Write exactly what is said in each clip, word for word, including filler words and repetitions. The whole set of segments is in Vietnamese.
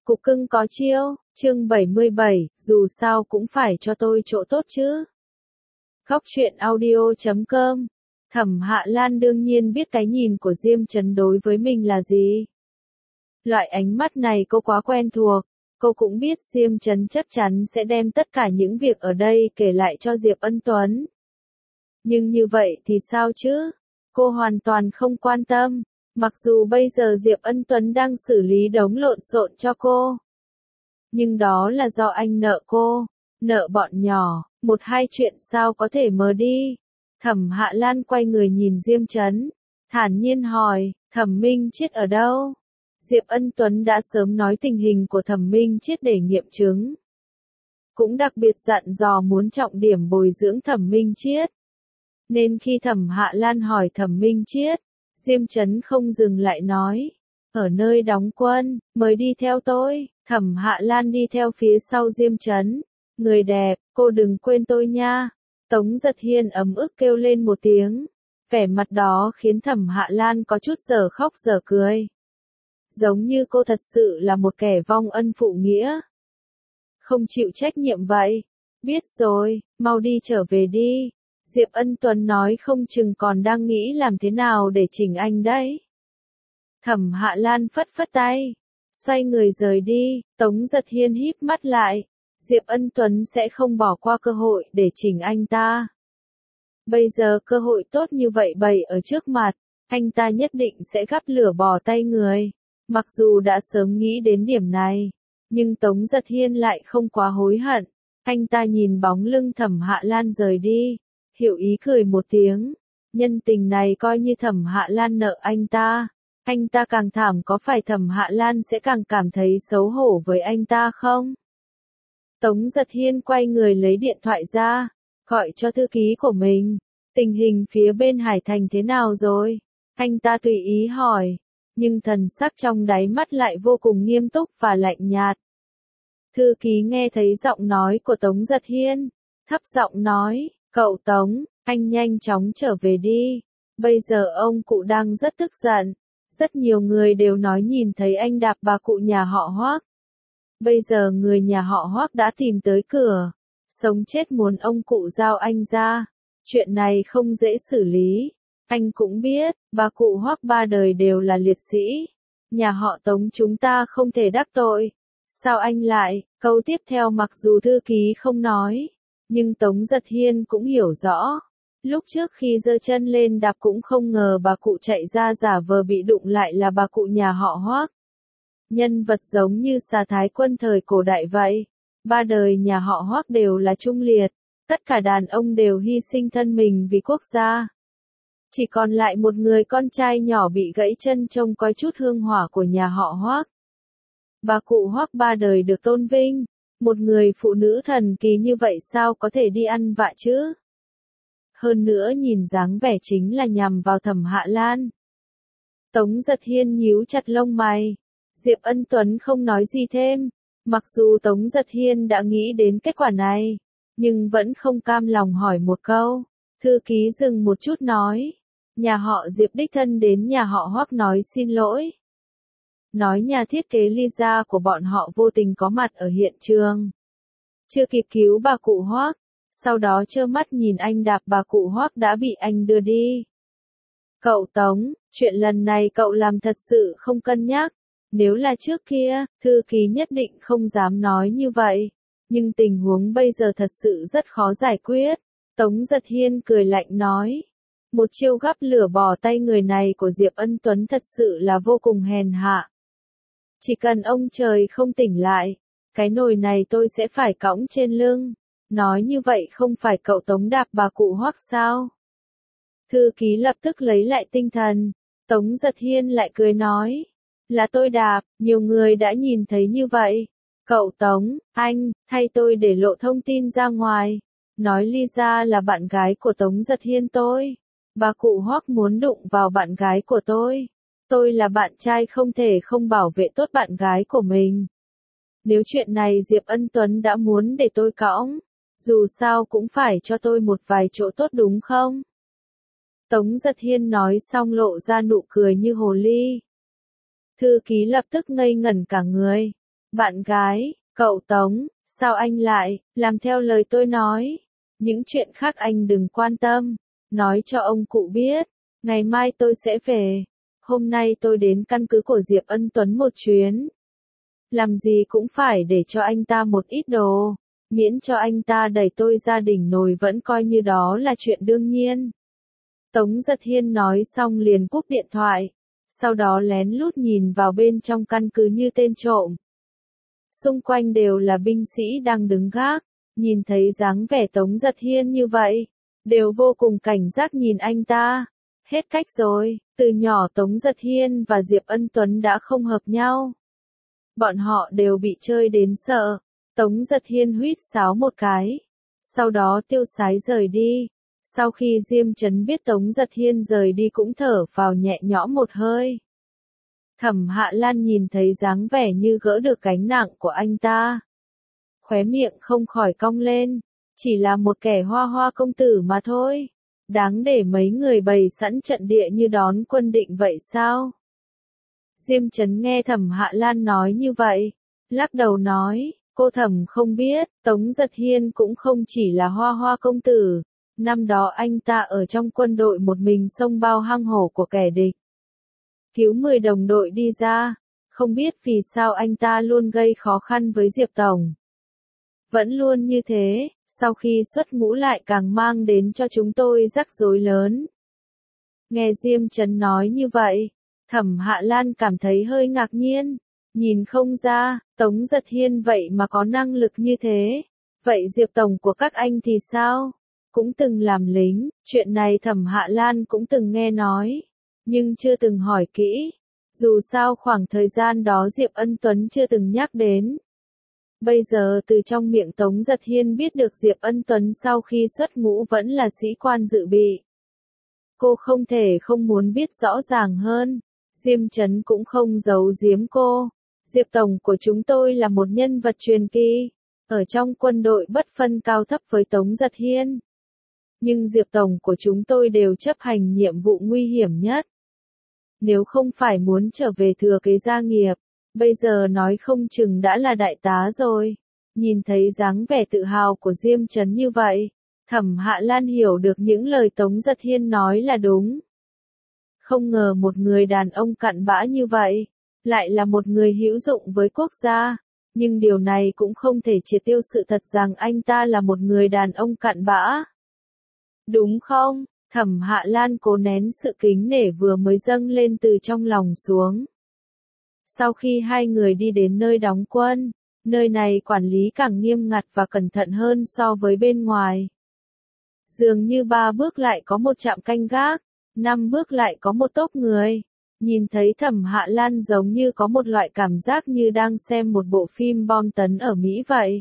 Cục cưng có chiêu, chương bảy mươi bảy, dù sao cũng phải cho tôi chỗ tốt chứ. Góc truyện audio chấm com. Thẩm Hạ Lan đương nhiên biết cái nhìn của Diêm Chấn đối với mình là gì. Loại ánh mắt này cô quá quen thuộc, cô cũng biết Diêm Chấn chắc chắn sẽ đem tất cả những việc ở đây kể lại cho Diệp Ân Tuấn. Nhưng như vậy thì sao chứ? Cô hoàn toàn không quan tâm, mặc dù bây giờ Diệp Ân Tuấn đang xử lý đống lộn xộn cho cô. Nhưng đó là do anh nợ cô, nợ bọn nhỏ, một hai chuyện sao có thể mờ đi. Thẩm Hạ Lan quay người nhìn Diêm Chấn, thản nhiên hỏi, Thẩm Minh Chiết ở đâu? Diệp Ân Tuấn đã sớm nói tình hình của Thẩm Minh Chiết để nghiệm chứng. Cũng đặc biệt dặn dò muốn trọng điểm bồi dưỡng Thẩm Minh Chiết. Nên khi Thẩm Hạ Lan hỏi Thẩm Minh Chiết, Diêm Chấn không dừng lại nói, ở nơi đóng quân, mời đi theo tôi. Thẩm Hạ Lan đi theo phía sau Diêm Chấn. Người đẹp, cô đừng quên tôi nha. Tống Giật Hiên ấm ức kêu lên một tiếng. Vẻ mặt đó khiến Thẩm Hạ Lan có chút dở khóc dở cười. Giống như cô thật sự là một kẻ vong ân phụ nghĩa. Không chịu trách nhiệm vậy. Biết rồi, mau đi trở về đi. Diệp Ân Tuấn nói không chừng còn đang nghĩ làm thế nào để chỉnh anh đấy. Thẩm Hạ Lan phất phất tay, xoay người rời đi. Tống Giật Hiên híp mắt lại. Diệp Ân Tuấn sẽ không bỏ qua cơ hội để chỉnh anh ta. Bây giờ cơ hội tốt như vậy bày ở trước mặt, anh ta nhất định sẽ gắp lửa bỏ tay người. Mặc dù đã sớm nghĩ đến điểm này, nhưng Tống Giật Hiên lại không quá hối hận. Anh ta nhìn bóng lưng Thẩm Hạ Lan rời đi, hiểu ý cười một tiếng. Nhân tình này coi như Thẩm Hạ Lan nợ anh ta. Anh ta càng thảm, có phải Thẩm Hạ Lan sẽ càng cảm thấy xấu hổ với anh ta không? Tống Giật Hiên quay người lấy điện thoại ra, gọi cho thư ký của mình. Tình hình phía bên Hải Thành thế nào rồi? Anh ta tùy ý hỏi, nhưng thần sắc trong đáy mắt lại vô cùng nghiêm túc và lạnh nhạt. Thư ký nghe thấy giọng nói của Tống Giật Hiên, thấp giọng nói, cậu Tống, anh nhanh chóng trở về đi. Bây giờ ông cụ đang rất tức giận. Rất nhiều người đều nói nhìn thấy anh đạp bà cụ nhà họ Hoác. Bây giờ người nhà họ Hoác đã tìm tới cửa, sống chết muốn ông cụ giao anh ra. Chuyện này không dễ xử lý. Anh cũng biết, bà cụ Hoác ba đời đều là liệt sĩ. Nhà họ Tống chúng ta không thể đắc tội. Sao anh lại? Câu tiếp theo mặc dù thư ký không nói, nhưng Tống Giật Hiên cũng hiểu rõ. Lúc trước khi giơ chân lên đạp cũng không ngờ bà cụ chạy ra giả vờ bị đụng lại là bà cụ nhà họ Hoác. Nhân vật giống như Xà Thái Quân thời cổ đại vậy. Ba đời nhà họ Hoác đều là trung liệt. Tất cả đàn ông đều hy sinh thân mình vì quốc gia. Chỉ còn lại một người con trai nhỏ bị gãy chân trông có chút hương hỏa của nhà họ Hoác. Bà cụ Hoác ba đời được tôn vinh. Một người phụ nữ thần kỳ như vậy sao có thể đi ăn vạ chứ? Hơn nữa nhìn dáng vẻ chính là nhằm vào Thẩm Hạ Lan. Tống Giật Hiên nhíu chặt lông mày. Diệp Ân Tuấn không nói gì thêm. Mặc dù Tống Giật Hiên đã nghĩ đến kết quả này, nhưng vẫn không cam lòng hỏi một câu. Thư ký dừng một chút nói. Nhà họ Diệp đích thân đến nhà họ Hoác nói xin lỗi. Nói nhà thiết kế Lisa của bọn họ vô tình có mặt ở hiện trường. Chưa kịp cứu bà cụ Hoác. Sau đó trơ mắt nhìn anh đạp bà cụ Hoác đã bị anh đưa đi. Cậu Tống, chuyện lần này cậu làm thật sự không cân nhắc. Nếu là trước kia, thư ký nhất định không dám nói như vậy. Nhưng tình huống bây giờ thật sự rất khó giải quyết. Tống Giật Hiên cười lạnh nói. Một chiêu gắp lửa bỏ tay người này của Diệp Ân Tuấn thật sự là vô cùng hèn hạ. Chỉ cần ông trời không tỉnh lại, cái nồi này tôi sẽ phải cõng trên lưng. Nói như vậy không phải cậu Tống đạp bà cụ Hoác sao? Thư ký lập tức lấy lại tinh thần. Tống Giật Hiên lại cười nói. Là tôi đạp, nhiều người đã nhìn thấy như vậy. Cậu Tống, anh, thay tôi để lộ thông tin ra ngoài. Nói Lisa là bạn gái của Tống Giật Hiên tôi. Bà cụ Hoác muốn đụng vào bạn gái của tôi. Tôi là bạn trai không thể không bảo vệ tốt bạn gái của mình. Nếu chuyện này Diệp Ân Tuấn đã muốn để tôi cõng, dù sao cũng phải cho tôi một vài chỗ tốt đúng không? Tống Giật Hiên nói xong lộ ra nụ cười như hồ ly. Thư ký lập tức ngây ngẩn cả người. Bạn gái, cậu Tống, sao anh lại, làm theo lời tôi nói. Những chuyện khác anh đừng quan tâm, nói cho ông cụ biết, ngày mai tôi sẽ về. Hôm nay tôi đến căn cứ của Diệp Ân Tuấn một chuyến. Làm gì cũng phải để cho anh ta một ít đồ, miễn cho anh ta đẩy tôi ra đỉnh nồi vẫn coi như đó là chuyện đương nhiên. Tống Giật Hiên nói xong liền cúp điện thoại, sau đó lén lút nhìn vào bên trong căn cứ như tên trộm. Xung quanh đều là binh sĩ đang đứng gác, nhìn thấy dáng vẻ Tống Giật Hiên như vậy, đều vô cùng cảnh giác nhìn anh ta. Hết cách rồi, từ nhỏ Tống Giật Hiên và Diệp Ân Tuấn đã không hợp nhau. Bọn họ đều bị chơi đến sợ. Tống Giật Hiên huýt sáo một cái, sau đó tiêu sái rời đi. Sau khi Diêm Chấn biết Tống Giật Hiên rời đi cũng thở vào nhẹ nhõm một hơi. Thẩm Hạ Lan nhìn thấy dáng vẻ như gỡ được gánh nặng của anh ta, khóe miệng không khỏi cong lên, chỉ là một kẻ hoa hoa công tử mà thôi, đáng để mấy người bày sẵn trận địa như đón quân định vậy sao? Diêm Chấn nghe Thẩm Hạ Lan nói như vậy, lắc đầu nói, cô Thẩm không biết, Tống Giật Hiên cũng không chỉ là hoa hoa công tử, năm đó anh ta ở trong quân đội một mình xông bao hang hổ của kẻ địch, cứu mười đồng đội đi ra, không biết vì sao anh ta luôn gây khó khăn với Diệp Tổng. Vẫn luôn như thế, sau khi xuất ngũ lại càng mang đến cho chúng tôi rắc rối lớn. Nghe Diêm Chấn nói như vậy, Thẩm Hạ Lan cảm thấy hơi ngạc nhiên, nhìn không ra, Tống Giật Hiên vậy mà có năng lực như thế. Vậy Diệp Tổng của các anh thì sao? Cũng từng làm lính, chuyện này Thẩm Hạ Lan cũng từng nghe nói, nhưng chưa từng hỏi kỹ. Dù sao khoảng thời gian đó Diệp Ân Tuấn chưa từng nhắc đến. Bây giờ từ trong miệng Tống Giật Hiên biết được Diệp Ân Tuấn sau khi xuất ngũ vẫn là sĩ quan dự bị. Cô không thể không muốn biết rõ ràng hơn. Diêm Chấn cũng không giấu giếm cô. Diệp Tổng của chúng tôi là một nhân vật truyền kỳ, ở trong quân đội bất phân cao thấp với Tống Giật Hiên. Nhưng Diệp Tổng của chúng tôi đều chấp hành nhiệm vụ nguy hiểm nhất. Nếu không phải muốn trở về thừa kế gia nghiệp, bây giờ nói không chừng đã là đại tá rồi. Nhìn thấy dáng vẻ tự hào của Diêm Chấn như vậy, Thẩm Hạ Lan hiểu được những lời Tống Giật Hiên nói là đúng. Không ngờ một người đàn ông cặn bã như vậy, lại là một người hữu dụng với quốc gia, nhưng điều này cũng không thể triệt tiêu sự thật rằng anh ta là một người đàn ông cặn bã. Đúng không? Thẩm Hạ Lan cố nén sự kính nể vừa mới dâng lên từ trong lòng xuống. Sau khi hai người đi đến nơi đóng quân, nơi này quản lý càng nghiêm ngặt và cẩn thận hơn so với bên ngoài. Dường như ba bước lại có một trạm canh gác, năm bước lại có một tốp người. Nhìn thấy Thẩm Hạ Lan giống như có một loại cảm giác như đang xem một bộ phim bom tấn ở Mỹ vậy.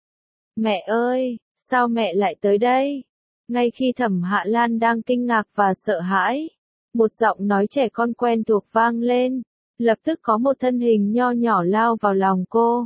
Mẹ ơi, sao mẹ lại tới đây? Ngay khi Thẩm Hạ Lan đang kinh ngạc và sợ hãi, một giọng nói trẻ con quen thuộc vang lên, lập tức có một thân hình nho nhỏ lao vào lòng cô.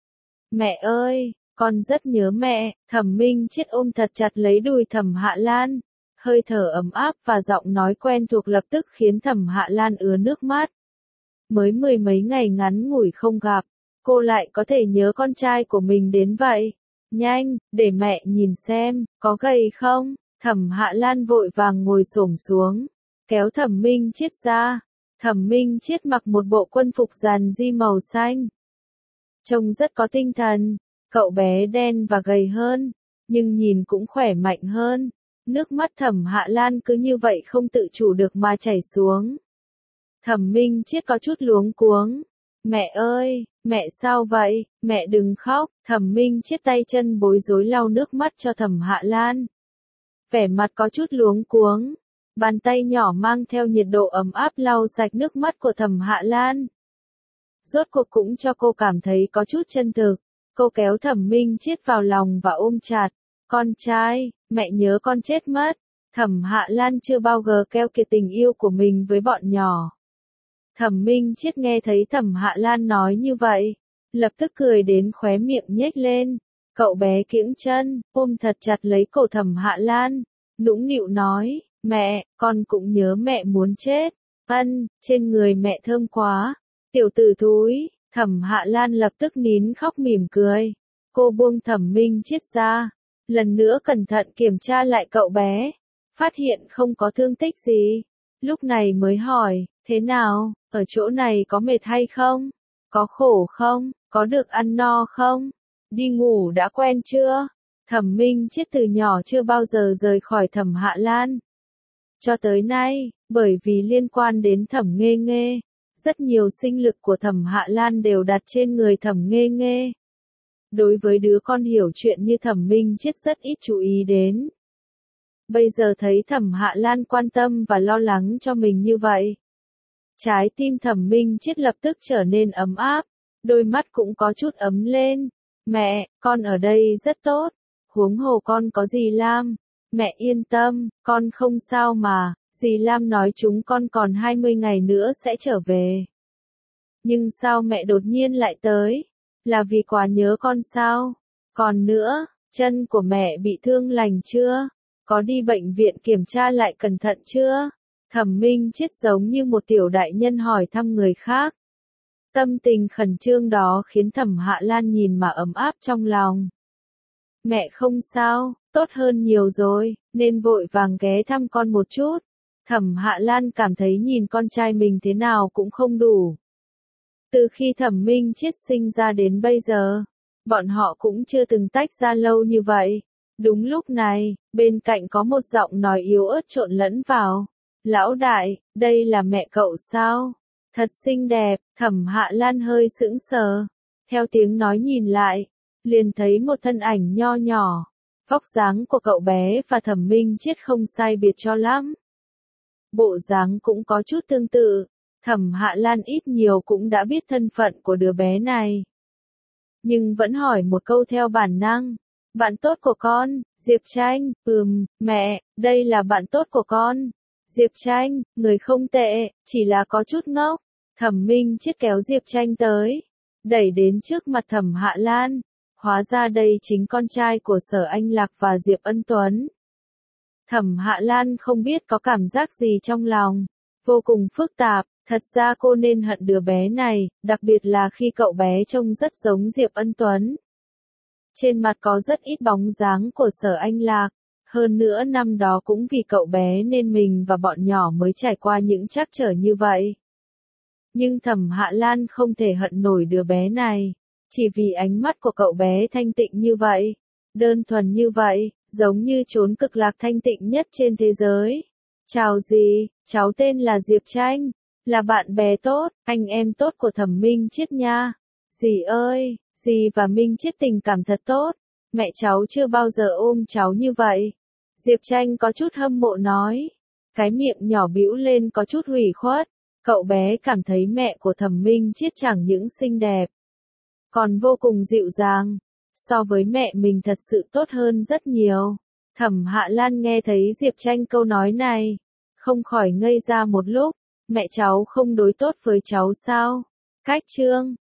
Mẹ ơi, con rất nhớ mẹ. Thẩm Minh Chết ôm thật chặt lấy đùi Thẩm Hạ Lan, hơi thở ấm áp và giọng nói quen thuộc lập tức khiến Thẩm Hạ Lan ứa nước mắt. Mới mười mấy ngày ngắn ngủi không gặp, cô lại có thể nhớ con trai của mình đến vậy. Nhanh, để mẹ nhìn xem, có gầy không? Thẩm Hạ Lan vội vàng ngồi xổm xuống, kéo Thẩm Minh Chết ra. Thẩm Minh Chết mặc một bộ quân phục dàn di màu xanh. Trông rất có tinh thần, cậu bé đen và gầy hơn, nhưng nhìn cũng khỏe mạnh hơn. Nước mắt Thẩm Hạ Lan cứ như vậy không tự chủ được mà chảy xuống. Thẩm Minh Chết có chút luống cuống. Mẹ ơi, mẹ sao vậy? Mẹ đừng khóc. Thẩm Minh Chết tay chân bối rối lau nước mắt cho Thẩm Hạ Lan. Vẻ mặt có chút luống cuống. Bàn tay nhỏ mang theo nhiệt độ ấm áp lau sạch nước mắt của Thẩm Hạ Lan. Rốt cuộc cũng cho cô cảm thấy có chút chân thực. Cô kéo Thẩm Minh Chết vào lòng và ôm chặt. Con trai, mẹ nhớ con chết mất. Thẩm Hạ Lan chưa bao giờ keo kiệt tình yêu của mình với bọn nhỏ. Thẩm Minh Chết nghe thấy Thẩm Hạ Lan nói như vậy, lập tức cười đến khóe miệng nhếch lên. Cậu bé kiễng chân, ôm thật chặt lấy cổ Thẩm Hạ Lan, nũng nịu nói, mẹ, con cũng nhớ mẹ muốn chết. Ân, trên người mẹ thơm quá. Tiểu tử thúi, Thẩm Hạ Lan lập tức nín khóc mỉm cười. Cô buông Thẩm Minh Chiết ra, lần nữa cẩn thận kiểm tra lại cậu bé, phát hiện không có thương tích gì. Lúc này mới hỏi, thế nào, ở chỗ này có mệt hay không? Có khổ không? Có được ăn no không? Đi ngủ đã quen chưa? Thẩm Minh Chiết từ nhỏ chưa bao giờ rời khỏi Thẩm Hạ Lan. Cho tới nay, bởi vì liên quan đến Thẩm Nghê Nghê, rất nhiều sinh lực của Thẩm Hạ Lan đều đặt trên người Thẩm Nghê Nghê. Đối với đứa con hiểu chuyện như Thẩm Minh Chiết rất ít chú ý đến. Bây giờ thấy Thẩm Hạ Lan quan tâm và lo lắng cho mình như vậy, trái tim Thẩm Minh Chiết lập tức trở nên ấm áp, đôi mắt cũng có chút ấm lên. Mẹ, con ở đây rất tốt, huống hồ con có dì Lam. Mẹ yên tâm, con không sao mà, dì Lam nói chúng con còn hai mươi ngày nữa sẽ trở về. Nhưng sao mẹ đột nhiên lại tới? Là vì quá nhớ con sao? Còn nữa, chân của mẹ bị thương lành chưa? Có đi bệnh viện kiểm tra lại cẩn thận chưa? Thẩm Minh Chiết giống như một tiểu đại nhân hỏi thăm người khác. Tâm tình khẩn trương đó khiến Thẩm Hạ Lan nhìn mà ấm áp trong lòng. Mẹ không sao, tốt hơn nhiều rồi, nên vội vàng ghé thăm con một chút. Thẩm Hạ Lan cảm thấy nhìn con trai mình thế nào cũng không đủ. Từ khi Thẩm Minh Chiết sinh ra đến bây giờ, bọn họ cũng chưa từng tách ra lâu như vậy. Đúng lúc này, bên cạnh có một giọng nói yếu ớt trộn lẫn vào. Lão đại, đây là mẹ cậu sao? Thật xinh đẹp. Thẩm Hạ Lan hơi sững sờ. Theo tiếng nói nhìn lại, liền thấy một thân ảnh nho nhỏ. Vóc dáng của cậu bé và Thẩm Minh Chiết không sai biệt cho lắm. Bộ dáng cũng có chút tương tự. Thẩm Hạ Lan ít nhiều cũng đã biết thân phận của đứa bé này. Nhưng vẫn hỏi một câu theo bản năng. Bạn tốt của con, Diệp Tranh. Ừm, mẹ, đây là bạn tốt của con. Diệp Tranh, người không tệ, chỉ là có chút ngốc. Thẩm Minh Chiết kéo Diệp Tranh tới, đẩy đến trước mặt Thẩm Hạ Lan. Hóa ra đây chính con trai của Sở Anh Lạc và Diệp Ân Tuấn. Thẩm Hạ Lan không biết có cảm giác gì trong lòng, vô cùng phức tạp. Thật ra cô nên hận đứa bé này, đặc biệt là khi cậu bé trông rất giống Diệp Ân Tuấn. Trên mặt có rất ít bóng dáng của Sở Anh Lạc. Hơn nữa năm đó cũng vì cậu bé nên mình và bọn nhỏ mới trải qua những trắc trở như vậy. Nhưng Thẩm Hạ Lan không thể hận nổi đứa bé này, chỉ vì ánh mắt của cậu bé thanh tịnh như vậy, đơn thuần như vậy, giống như chốn cực lạc thanh tịnh nhất trên thế giới. Chào dì, cháu tên là Diệp Tranh, là bạn bè tốt, anh em tốt của Thẩm Minh Chiết nha. Dì ơi, dì và Minh Chiết tình cảm thật tốt, mẹ cháu chưa bao giờ ôm cháu như vậy. Diệp Tranh có chút hâm mộ nói, cái miệng nhỏ bĩu lên có chút hủy khuất. Cậu bé cảm thấy mẹ của Thẩm Minh Chiết chẳng những xinh đẹp, còn vô cùng dịu dàng, so với mẹ mình thật sự tốt hơn rất nhiều. Thẩm Hạ Lan nghe thấy Diệp Tranh câu nói này, không khỏi ngây ra một lúc. Mẹ cháu không đối tốt với cháu sao? Cách chương